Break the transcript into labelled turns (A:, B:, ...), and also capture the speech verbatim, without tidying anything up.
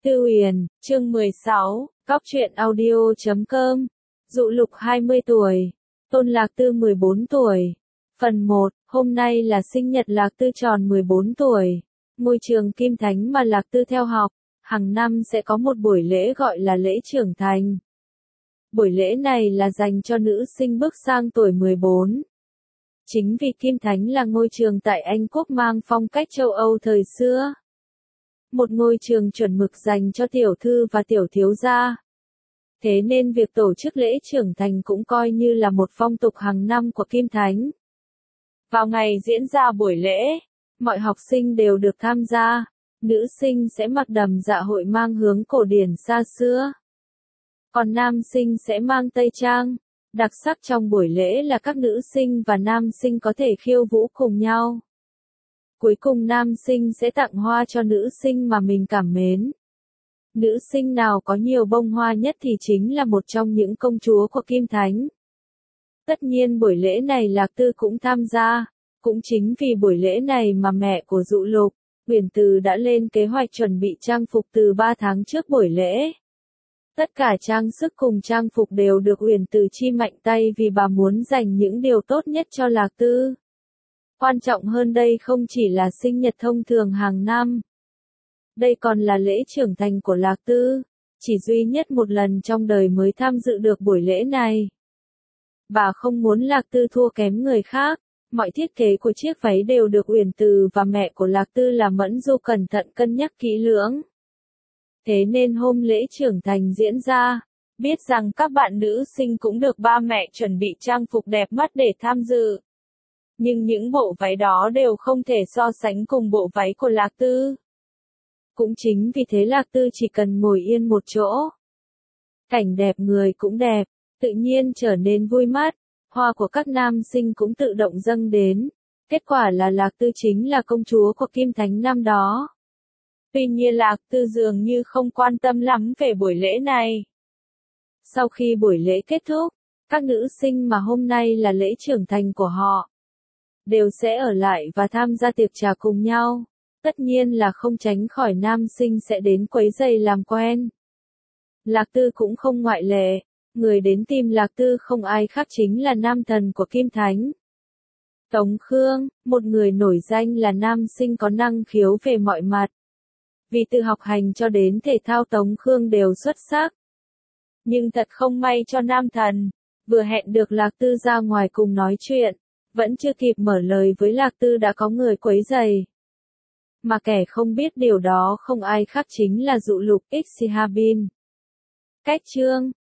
A: Tư Uyển, chương mười sáu, Cóc truyện audio chấm com. Dụ Lục hai mươi tuổi, Tôn Lạc Tư mười bốn tuổi. Phần một, hôm nay là sinh nhật Lạc Tư tròn mười bốn tuổi. Ngôi trường Kim Thánh mà Lạc Tư theo học, hàng năm sẽ có một buổi lễ gọi là lễ trưởng thành. Buổi lễ này là dành cho nữ sinh bước sang tuổi mười bốn. Chính vì Kim Thánh là ngôi trường tại Anh Quốc mang phong cách châu Âu thời xưa. Một ngôi trường chuẩn mực dành cho tiểu thư và tiểu thiếu gia. Thế nên việc tổ chức lễ trưởng thành cũng coi như là một phong tục hàng năm của Kim Thánh. Vào ngày diễn ra buổi lễ, mọi học sinh đều được tham gia. Nữ sinh sẽ mặc đầm dạ hội mang hướng cổ điển xa xưa. Còn nam sinh sẽ mang tây trang. Đặc sắc trong buổi lễ là các nữ sinh và nam sinh có thể khiêu vũ cùng nhau. Cuối cùng nam sinh sẽ tặng hoa cho nữ sinh mà mình cảm mến. Nữ sinh nào có nhiều bông hoa nhất thì chính là một trong những công chúa của Kim Thánh. Tất nhiên buổi lễ này Lạc Tư cũng tham gia. Cũng chính vì buổi lễ này mà mẹ của Dụ Lục, Uyển Từ đã lên kế hoạch chuẩn bị trang phục từ ba tháng trước buổi lễ. Tất cả trang sức cùng trang phục đều được Uyển Từ chi mạnh tay vì bà muốn dành những điều tốt nhất cho Lạc Tư. Quan trọng hơn đây không chỉ là sinh nhật thông thường hàng năm. Đây còn là lễ trưởng thành của Lạc Tư, chỉ duy nhất một lần trong đời mới tham dự được buổi lễ này. Bà không muốn Lạc Tư thua kém người khác, mọi thiết kế của chiếc váy đều được Uyển Từ và mẹ của Lạc Tư là Mẫn Du cẩn thận cân nhắc kỹ lưỡng. Thế nên hôm lễ trưởng thành diễn ra, biết rằng các bạn nữ sinh cũng được ba mẹ chuẩn bị trang phục đẹp mắt để tham dự. Nhưng những bộ váy đó đều không thể so sánh cùng bộ váy của Lạc Tư. Cũng chính vì thế Lạc Tư chỉ cần ngồi yên một chỗ. Cảnh đẹp người cũng đẹp, tự nhiên trở nên vui mắt, hoa của các nam sinh cũng tự động dâng đến. Kết quả là Lạc Tư chính là công chúa của Kim Thánh năm đó. Tuy nhiên Lạc Tư dường như không quan tâm lắm về buổi lễ này. Sau khi buổi lễ kết thúc, các nữ sinh mà hôm nay là lễ trưởng thành của họ đều sẽ ở lại và tham gia tiệc trà cùng nhau. Tất nhiên là không tránh khỏi nam sinh sẽ đến quấy rầy làm quen. Lạc Tư cũng không ngoại lệ, người đến tìm Lạc Tư không ai khác chính là nam thần của Kim Thánh. Tống Khương, một người nổi danh là nam sinh có năng khiếu về mọi mặt. Vì từ học hành cho đến thể thao Tống Khương đều xuất sắc. Nhưng thật không may cho nam thần, vừa hẹn được Lạc Tư ra ngoài cùng nói chuyện. Vẫn chưa kịp mở lời với Lạc Tư đã có người quấy rầy. Mà kẻ không biết điều đó không ai khác chính là Dụ Lục Xihabin. Cách chương,